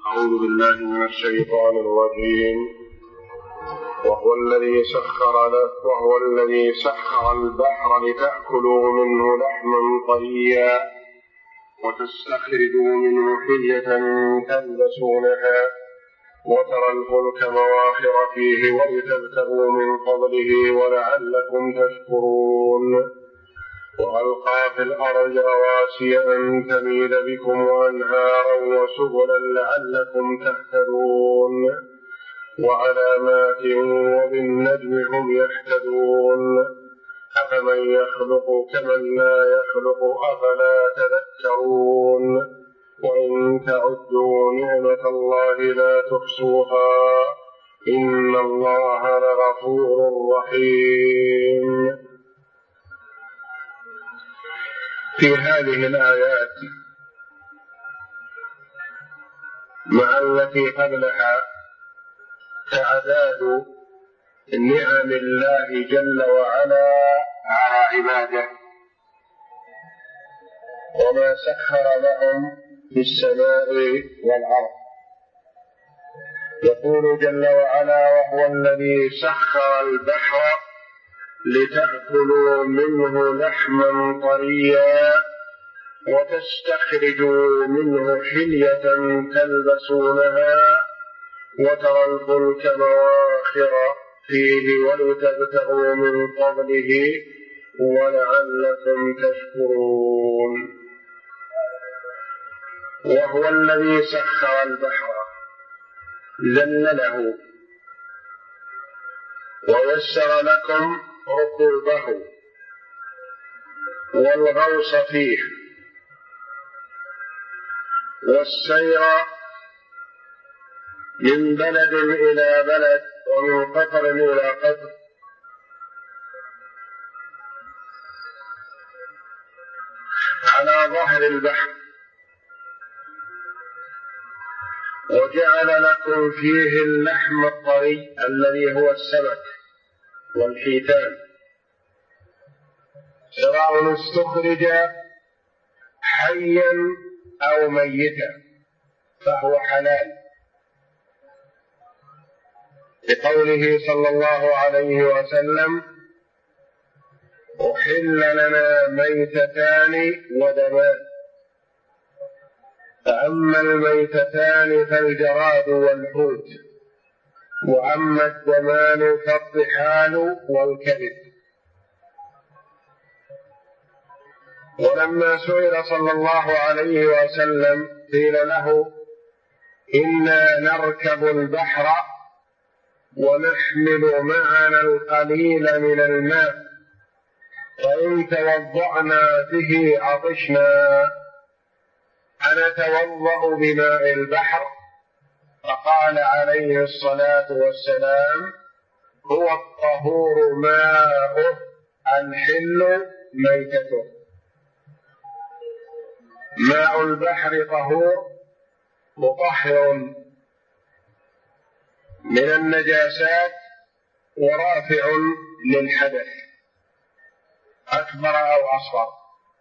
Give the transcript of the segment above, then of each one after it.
أعوذ بالله من الشيطان الرجيم. وهو الذي سخر البحر لتأكلوا منه لحما طريا وتستخرجوا منه حلية تلبسونها وترى الفلك مواخر فيه ولتبتغوا من فضله ولعلكم تشكرون. وألقى في الأرض رواسي أن تميد بكم وأنهارا وسبلا لعلكم تهتدون وعلامات وبالنجم هم يهتدون أفمن يخلق كمن لا يخلق أفلا تذكرون وإن تعدوا نعمة الله لا تحصوها إن الله لغفور رحيم. في هذه الآيات مع التي قبلها تعداد نعم الله جل وعلا على عباده وما سخر لهم في السماء والأرض. يقول جل وعلا: وهو الذي سخر البحر لتأكلوا منه لحما طريا وتستخرجوا منه حلية تلبسونها وترى الفلك مواخر فيه ولتبتغوا من فضله ولعلكم تشكرون. وهو الذي سخر البحر ذلله ويسر لكم ركوبه والغوص فيه والسير من بلد إلى بلد ومن قطر إلى قطر على ظهر البحر، وجعل لكم فيه اللحم الطري الذي هو السمك والحيتان سواء استخرج حيا أو ميتا فهو حلال، بقوله صلى الله عليه وسلم: أحل لنا ميتتان ودمان، فأما الميتتان فالجراد والحوت، وأما الدمان فالطحال والكبد. ولما سئل صلى الله عليه وسلم قيل له: إنا نركب البحر ونحمل معنا القليل من الماء فإن توضأنا به عطشنا أنتوضأ بماء البحر؟ فقال عليه الصلاة والسلام: هو الطهور ماؤه الحل ميتته. ماء البحر طهور مطهر من النجاسات ورافع للحدث أكبر أو أصغر،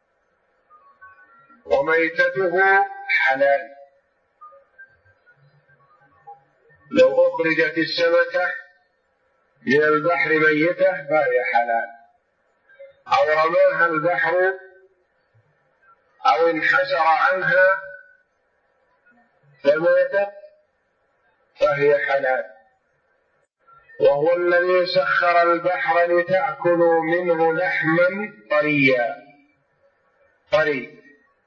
وميتته حلال. لو أخرجت السمكة من البحر ميتة فهي حلال، أو رماها البحر أو انحسر عنها فماتت فهي حلال. وهو الذي سخر البحر لتأكلوا منه لحما طريا، طري،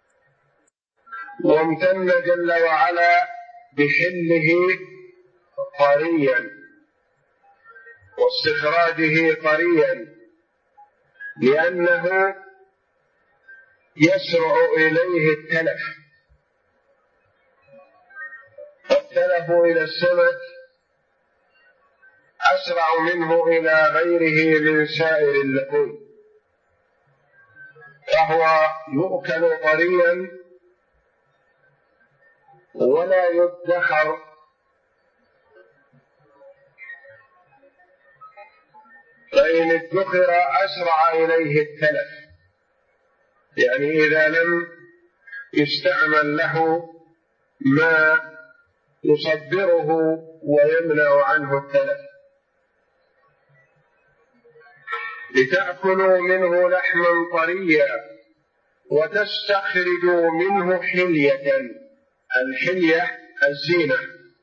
وامتن جل وعلا بحله طريا واستخراجه طريا لأنه يسرع إليه التلف، فالتلف إلى السمك أسرع منه إلى غيره من سائر اللحوم، فهو يؤكل طريا ولا يدخر، فإن ادخر أسرع إليه التلف، يعني إذا لم يستعمل له ما يصبره ويمنع عنه التلف. لتأكلوا منه لحما طريا وتستخرجوا منه حلية. الحلية الزينة.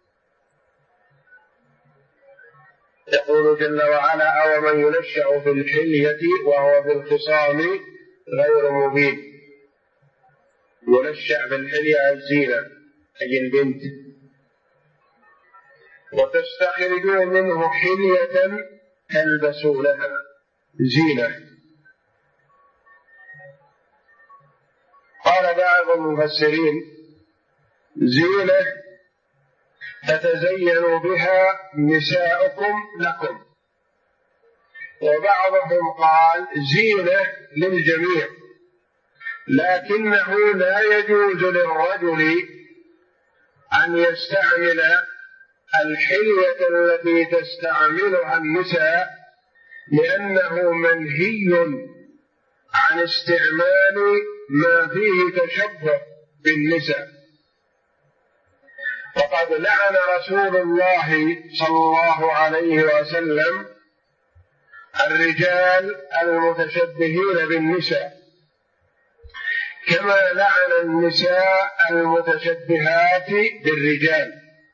يقول جل وعلا: أو من ينشأ في الحلية وهو في الخصام غير مبين. ينشأ في الحلية الزينة أي البنت. وتستخرجوا منه حلية تلبسونها زينة. قال بعض المفسرين: زينة تتزين بها نساؤكم لكم. وبعضهم قال: زينة للجميع، لكنه لا يجوز للرجل أن يستعمل الحلية التي تستعملها النساء، لأنه منهي عن استعمال ما فيه تشبه بالنساء. وقد لعن رسول الله صلى الله عليه وسلم الرجال المتشبهين بالنساء، كما لعن النساء المتشبهات بالرجال.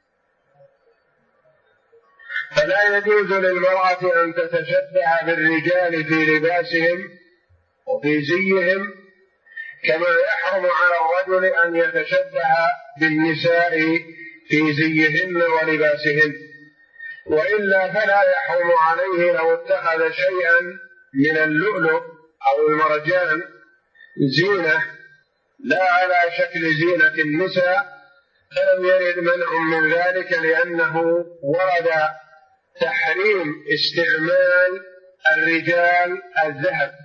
فلا يجوز للمرأة أن تتشبه بالرجال في لباسهم وفي زيهم، كما يحرم على الرجل أن يتشبه بالنساء في زيهن ولباسهن. وإلا فلا يحرم عليه لو اتخذ شيئا من اللؤلؤ أو المرجان زينة لا على شكل زينة النساء، فلم يرد منع من ذلك، لأنه ورد تحريم استعمال الرجال الذهب،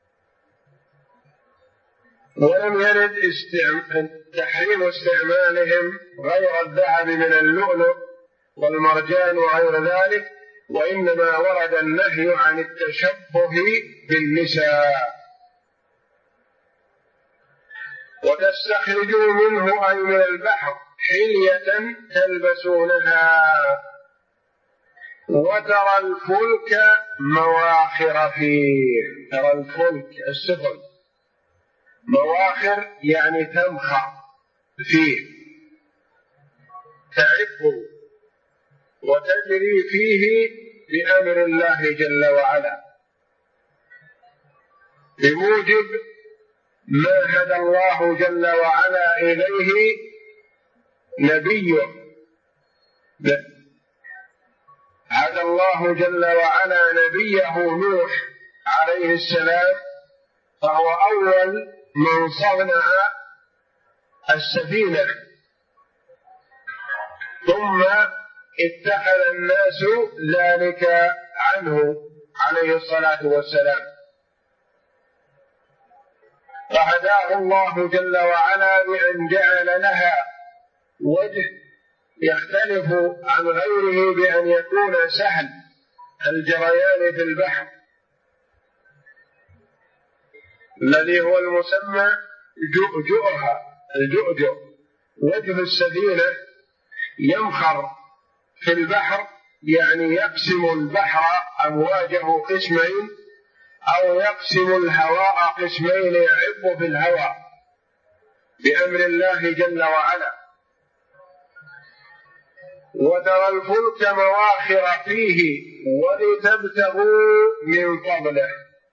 ولم يرد تحريم استعمالهم غير الذهب من اللؤلؤ والمرجان وغير ذلك، وإنما ورد النهي عن التشبه بالنساء. وتستخرجوا منه أي من البحر حلية تلبسونها وترى الفلك مواخر فيه. ترى الفلك السفن، مواخر يعني تمخر فيه، تعب وتجري فيه بأمر الله جل وعلا، بموجب ما هدى الله جل وعلا إليه نبيه. هدى الله جل وعلا نبيه نوح عليه السلام، فهو أول من صنع السفينة، ثم اتخذ الناس ذلك عنه عليه الصلاة والسلام، فهداه الله جل وعلا بأن جعل لها وجه يختلف عن غيره، بأن يكون سهل الجريان في البحر، الذي هو المسمى جؤجؤها، الجؤجؤ. وجه السفينة يمخر في البحر، يعني يقسم البحر أمواجه قسمين، أو يقسم الهواء قسمين، يعب في الهواء بأمر الله جل وعلا. وترى الفلك مواخر فيه ولتبتغوا من فضله.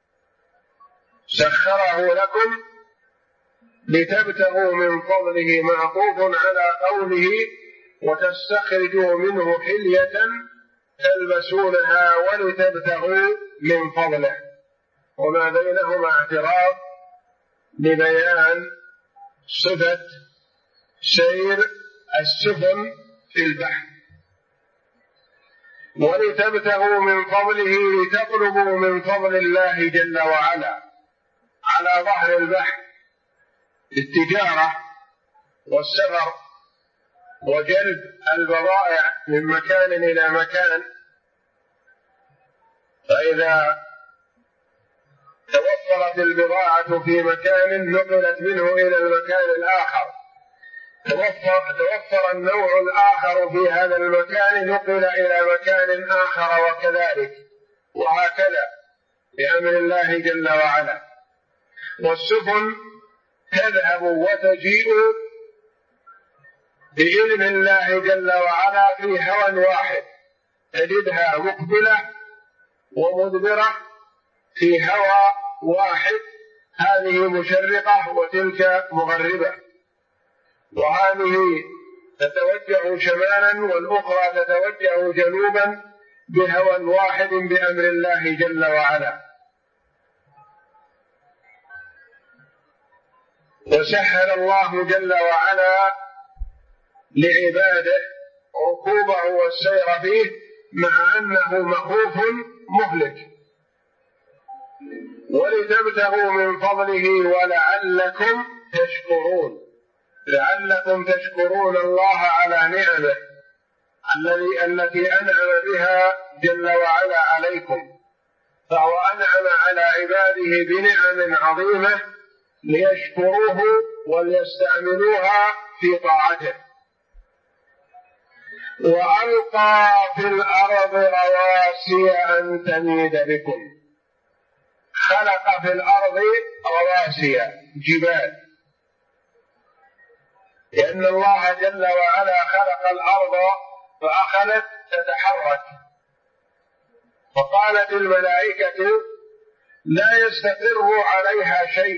سخره لكم لتبتغوا من فضله، معطوف على قوله وتستخرجوا منه حلية تلبسونها ولتبتغوا من فضله، وما بينهما اعتراض لبيان صفة سير السفن في البحر. ولتبتغوا من فضله، لتطلبوا من فضل الله جل وعلا على ظهر البحر للتجارة والسفر وجلب البضائع من مكان إلى مكان. فإذا توفرت البضاعة في مكان نقلت منه إلى المكان الآخر، توفر النوع الآخر في هذا المكان نقل إلى مكان آخر وكذلك، وهكذا بأمر الله جل وعلا. والسفن تذهب وتجيء بإذن الله جل وعلا في هوى واحد، تجدها مقبلة ومدبرة في هوى واحد، هذه مشرقة وتلك مغربة، وهذه تتوجه شمالا والأخرى تتوجه جنوبا بهوى واحد بأمر الله جل وعلا. وسهل الله جل وعلا لعباده ركوبه والسير فيه مع أنه مخوف مهلك، ولتبتغوا من فضله ولعلكم تشكرون، لعلكم تشكرون الله على نعمه التي أنعم بها جل وعلا عليكم. فهو أنعم على عباده بنعم عظيمة ليشكروه وليستعملوها في طاعته. وألقى في الأرض رواسي أن تميد بكم، خلق في الأرض رواسي جبال، لأن الله جل وعلا خلق الأرض فأخذت تتحرك، فقالت الملائكة لا يستقر عليها شيء،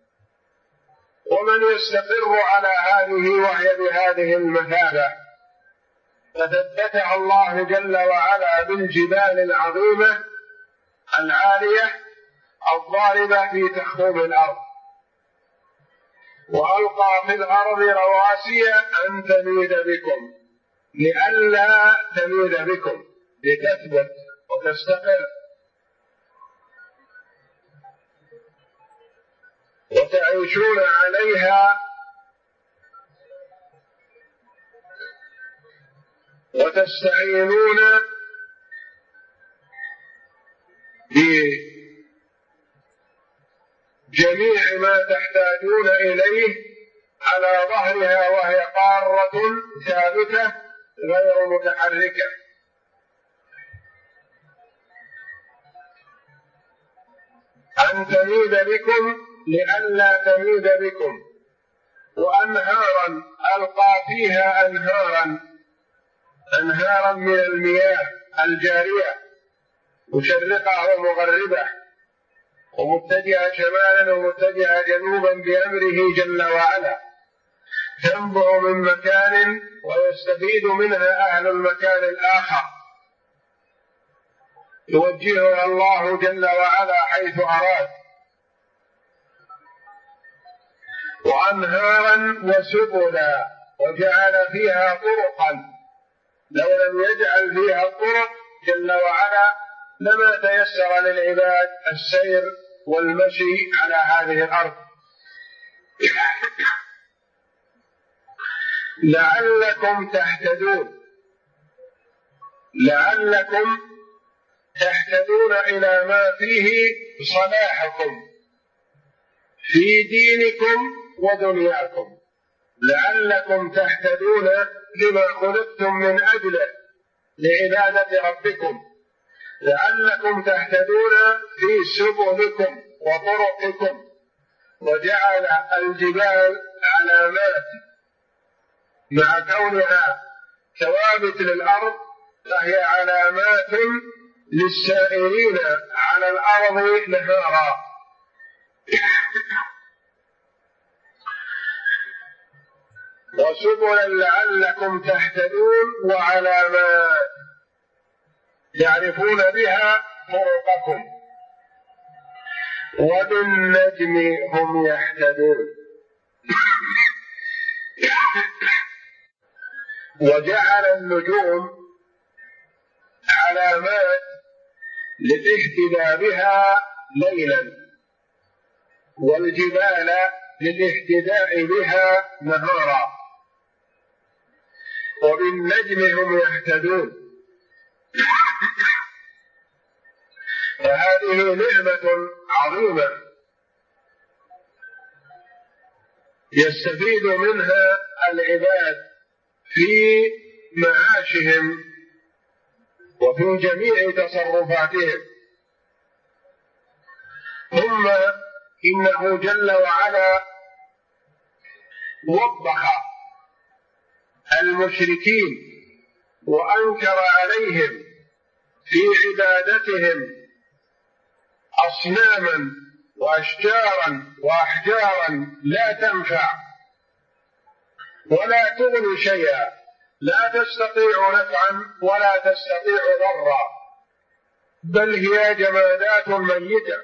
ومن يستقر على هذه وهي بهذه المثابة؟ فثبتها الله جل وعلا بالجبال العظيمة العالية الضاربة في تخوم الأرض. وألقى في الأرض رواسي أن تميد بكم، لئلا تميد بكم، لتثبت وتستقر وتعيشون عليها وتستعينون بجميع ما تحتاجون إليه على ظهرها، وهي قارة ثابتة غير متحركة. أن تميد بكم لئلا تميد بكم. وأنهارا ألقى فيها أنهارا من المياه الجارية مشرقة ومغربة ومتجهة شمالا ومتجهة جنوبا بأمره جل وعلا، تنبع من مكان ويستفيد منها أهل المكان الآخر، يوجهها الله جل وعلا حيث أراد. وأنهارا وسبلا، وجعل فيها طرقا، لو لم يجعل فيها الطرق جل وعلا لما تيسر للعباد السير والمشي على هذه الأرض. لعلكم تهتدون، لعلكم تهتدون إلى ما فيه صلاحكم في دينكم ودنياكم، لعلكم تهتدون لما خلقتم من أجله لعبادة ربكم، لعلكم تهتدون في سبلكم وطرقكم. وجعل الجبال علامات مع كونها ثوابت للأرض، فهي علامات للسائرين على الأرض نهارا. وسبلا لعلكم تهتدون، وعلامات يعرفون بها طرقكم. وبالنجم هم يهتدون. وجعل النجوم علامات للاهتداء بها ليلا، والجبال للاهتداء بها نهارا. وبالنجم هم يهتدون. فهذه نعمة عظيمة يستفيد منها العباد في معاشهم وفي جميع تصرفاتهم. ثم إنه جل وعلا وبخ المشركين وأنكر عليهم في عبادتهم أصناما وأشجارا وأحجارا لا تنفع ولا تغني شيئا، لا تستطيع نفعا ولا تستطيع ضرا، بل هي جمادات ميتة.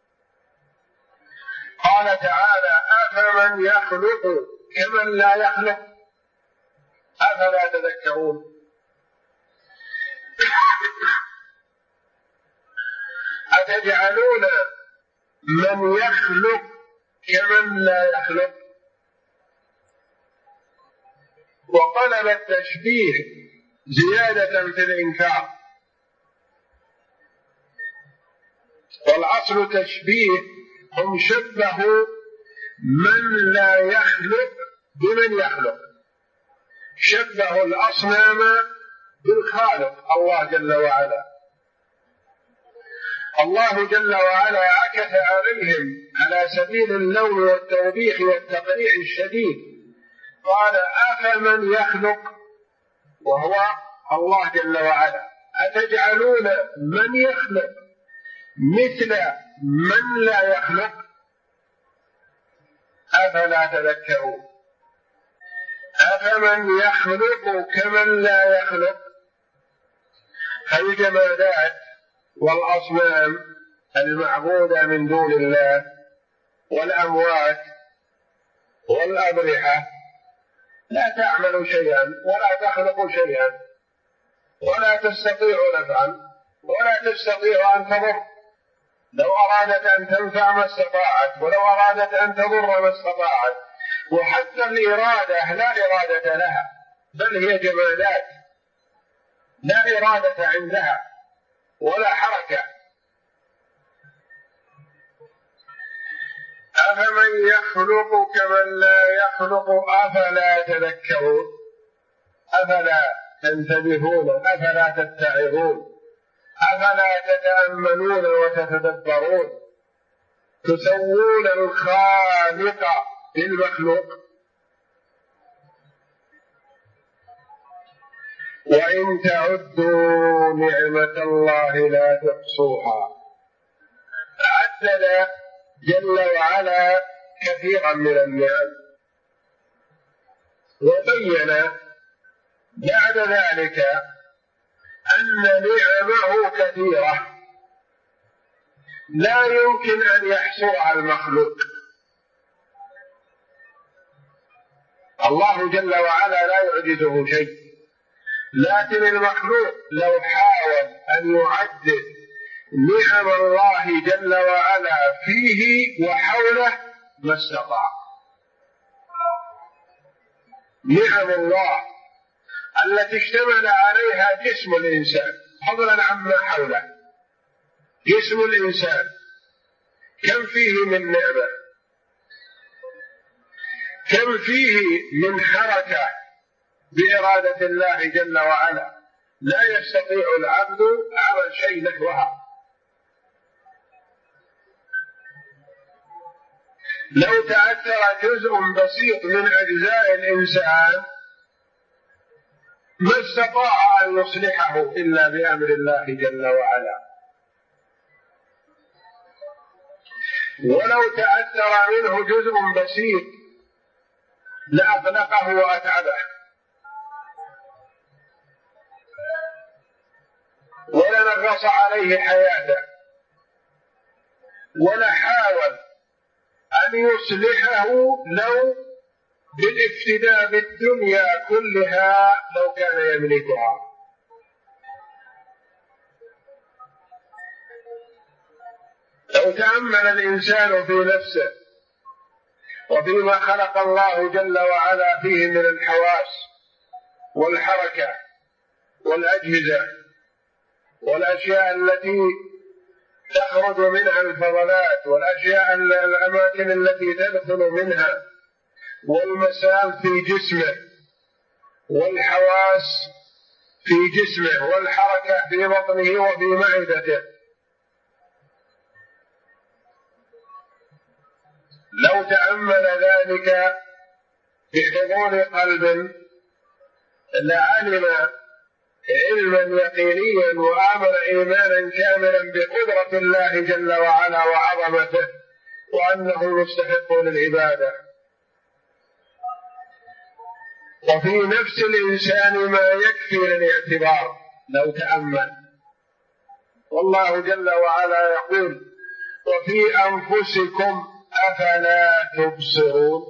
قال تعالى: أفمن يخلق كمن لا يخلق أفلا تذكرون. أتجعلون من يخلق كمن لا يخلق. وطلب التشبيه زيادة في الإنكار، والأصل تشبيه، هم شبهوا من لا يخلق بمن يخلق، شبهوا الأصنام بالخالق الله جل وعلا. الله جل وعلا عكس عليهم على سبيل اللوم والتوبيخ والتقريع الشديد، قال: أفمن يخلق، وهو الله جل وعلا، أتجعلون من يخلق مثل من لا يخلق أفلا تذكرون. أفمن يخلق كمن لا يخلق. فالجمادات والأصنام المعبودة من دون الله والأموات والأبرحة لا تعمل شيئا ولا تخلق شيئا ولا تستطيع نفعا ولا تستطيع أن تضر. لو أرادت أن تنفع ما استطاعت، ولو أرادت أن تضر ما استطاعت. وحتى الإرادة لا إرادة لها، بل هي جمادات لا إرادة عندها ولا حركة. أفمن يخلق كمن لا يخلق أفلا تذكرون. أفلا تنتبهون، أفلا تتعظون، أفلا تتأملون وتتدبرون، تسوون الخالق بالمخلوق. وإن تعدوا نعمة الله لا تحصوها. عدد جل وعلا كثيرا من النعم، وبين بعد ذلك أن نعمه كثيرة لا يمكن أن يحصرها المخلوق. الله جل وعلا لا يعجزه شيء، لكن المخلوق لو حاول أن يعدد نعم الله جل وعلا فيه وحوله ما استطاع. نعم الله التي اشتمل عليها جسم الإنسان فضلا عما حوله. جسم الإنسان كم فيه من نعمة، كم فيه من حركة بإرادة الله جل وعلا، لا يستطيع العبد عمل شيء نحوها. لو تأثر جزء بسيط من أجزاء الإنسان ما استطاع أن يصلحه إلا بأمر الله جل وعلا. ولو تأثر منه جزء بسيط لأغلقه وأتعبه، ولنغص عليه حياته، ولحاول أن يصلحه لو بالافتداء بالدنيا كلها لو كان يملكها. لو تأمل الإنسان في نفسه وفيما خلق الله جل وعلا فيه من الحواس والحركة والأجهزة والأشياء التي تخرج منها الفضلات والأشياء الأماكن التي تدخل منها والمسام في جسمه، والحواس في جسمه، والحركة في بطنه وفي معدته. لو تأمل ذلك بحضور قلب لعلم علما يقينيا وآمن إيمانا كاملا بقدرة الله جل وعلا وعظمته وأنه مستحق للعبادة. وفي نفس الإنسان ما يكفي للاعتبار لو تأمل، والله جل وعلا يقول: وفي أنفسكم أفلا تبصرون.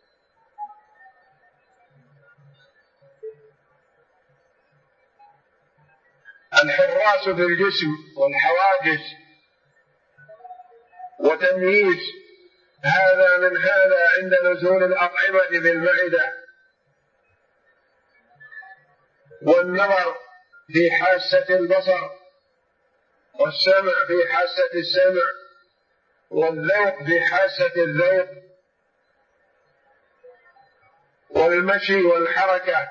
الحراس في الجسم والحواجز وتمييز هذا من هذا عند نزول الأطعمة بالمعدة، والنظر في حاسة البصر، والسمع في حاسة السمع، والذوق في حاسة الذوق، والمشي والحركة،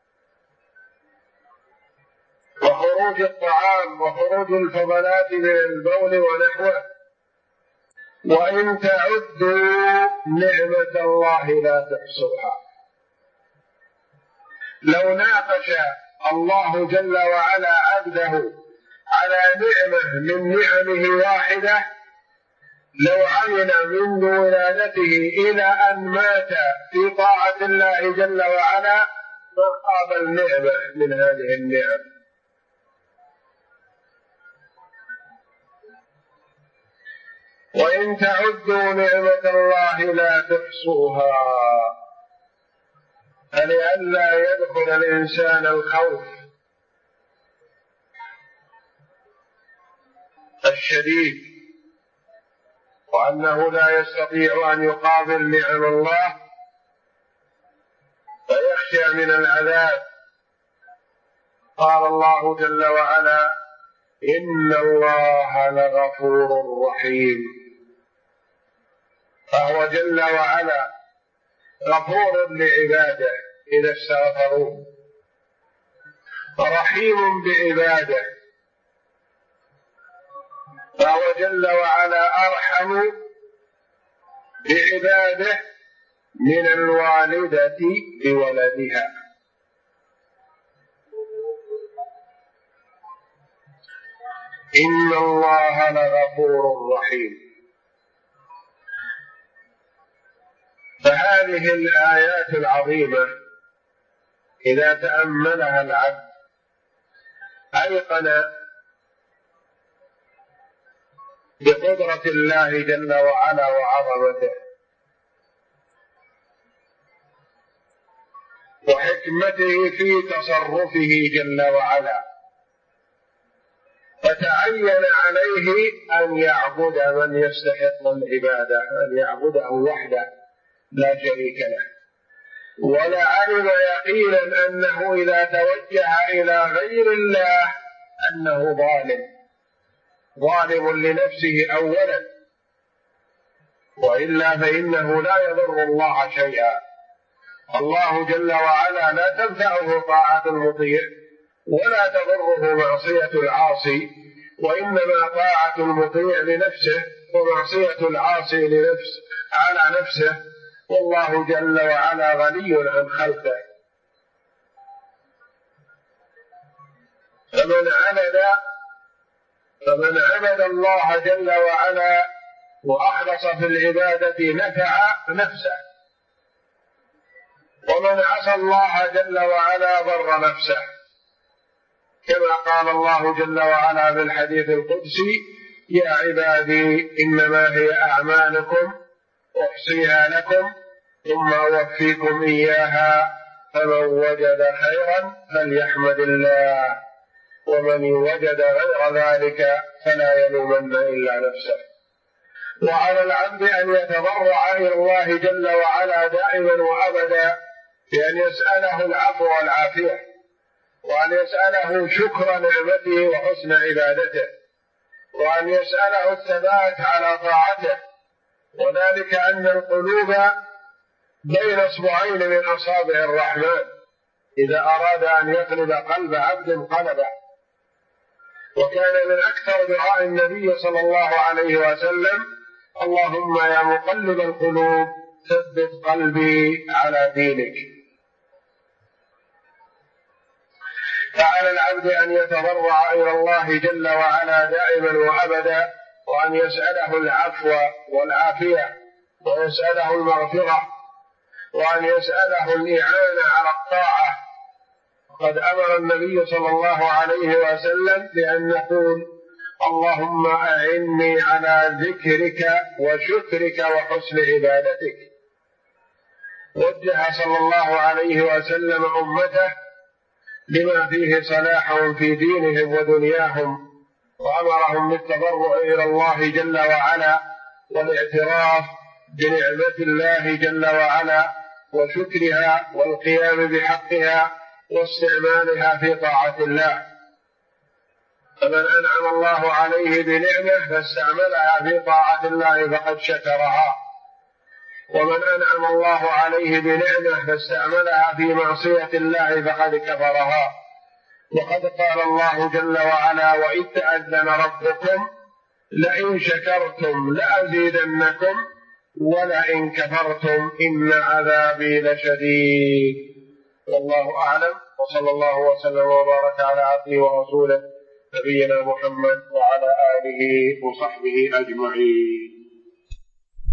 وخروج الطعام وخروج الفضلات من البول ونحوه. وإن تعدوا نعمة الله لا تحصوها. لو ناقش الله جل وعلا عبده على نعمة من نعمه واحدة، لو عمل منذ ولادته إلى أن مات في طاعة الله جل وعلا ما قابل نعمة من هذه النعم. وإن تعدوا نعمة الله لا تحصوها. فلئلا يدخل الإنسان الخوف الشديد وأنه لا يستطيع أن يقابل نعم الله فيخشى من العذاب. قال الله جل وعلا: إن الله لغفور رحيم. فهو جل وعلا غفور لعباده إذا استغفروه، رحيم بعباده، فهو جل وعلا أرحم بعباده من الوالدة بولدها. إن الله لغفور رحيم. فهذه الآيات العظيمة إذا تأملها العبد أيقن بقدرة الله جل وعلا وعظمته وحكمته في تصرفه جل وعلا، فتعين عليه أن يعبد من يستحق العبادة، أن يعبده وحده لا شريك له. ولعلم يقينا أنه إذا توجه إلى غير الله أنه ظالم لنفسه أولا، وإلا فإنه لا يضر الله شيئا. الله جل وعلا لا تنفعه طاعة المطيع ولا تضره معصية العاصي، وإنما طاعة المطيع لنفسه ومعصية العاصي على نفسه، والله جل وعلا غني عن خلقه. فمن عبد الله جل وعلا وأخلص في العبادة نفع نفسه، ومن عصى الله جل وعلا ضر نفسه، كما قال الله جل وعلا في الحديث القدسي: يا عبادي إنما هي أعمالكم أحصيها لكم ثم أوفيكم إياها، فمن وجد خيرا فليحمد الله، ومن وجد غير ذلك فلا يلومن إلا نفسه. وعلى العبد أن يتضرع إلى الله جل وعلا دائما وأبدا بأن يسأله العفو والعافية، وأن يسأله شكر نعمته وحسن عبادته، وأن يسأله الثبات على طاعته، وذلك أن القلوب بين اصبعين من اصابع الرحمن، اذا اراد ان يقلب قلب عبد قلبه. وكان من اكثر دعاء النبي صلى الله عليه وسلم: اللهم يا مقلب القلوب ثبت قلبي على دينك. فعلى العبد ان يتضرع الى الله جل وعلا دائما وابدا، وان يساله العفو والعافيه، ويساله المغفره، وان يساله الاعانه على الطاعه. قد امر النبي صلى الله عليه وسلم بان نقول: اللهم اعني على ذكرك وشكرك وحسن عبادتك. وجه صلى الله عليه وسلم امته لما فيه صلاحهم في دينهم ودنياهم، وامرهم بالتضرع الى الله جل وعلا، والاعتراف بنعمه الله جل وعلا وشكرها والقيام بحقها واستعمالها في طاعه الله. فمن انعم الله عليه بنعمه فاستعملها في طاعه الله فقد شكرها، ومن انعم الله عليه بنعمه فاستعملها في معصيه الله فقد كفرها. وقد قال الله جل وعلا: واذ تأذن ربكم لئن شكرتم لأزيدنكم ولئن كفرتم إن عذابي لشديد. والله أعلم، وصلى الله وسلم وبارك على عبده ورسوله نبينا محمد وعلى آله وصحبه أجمعين.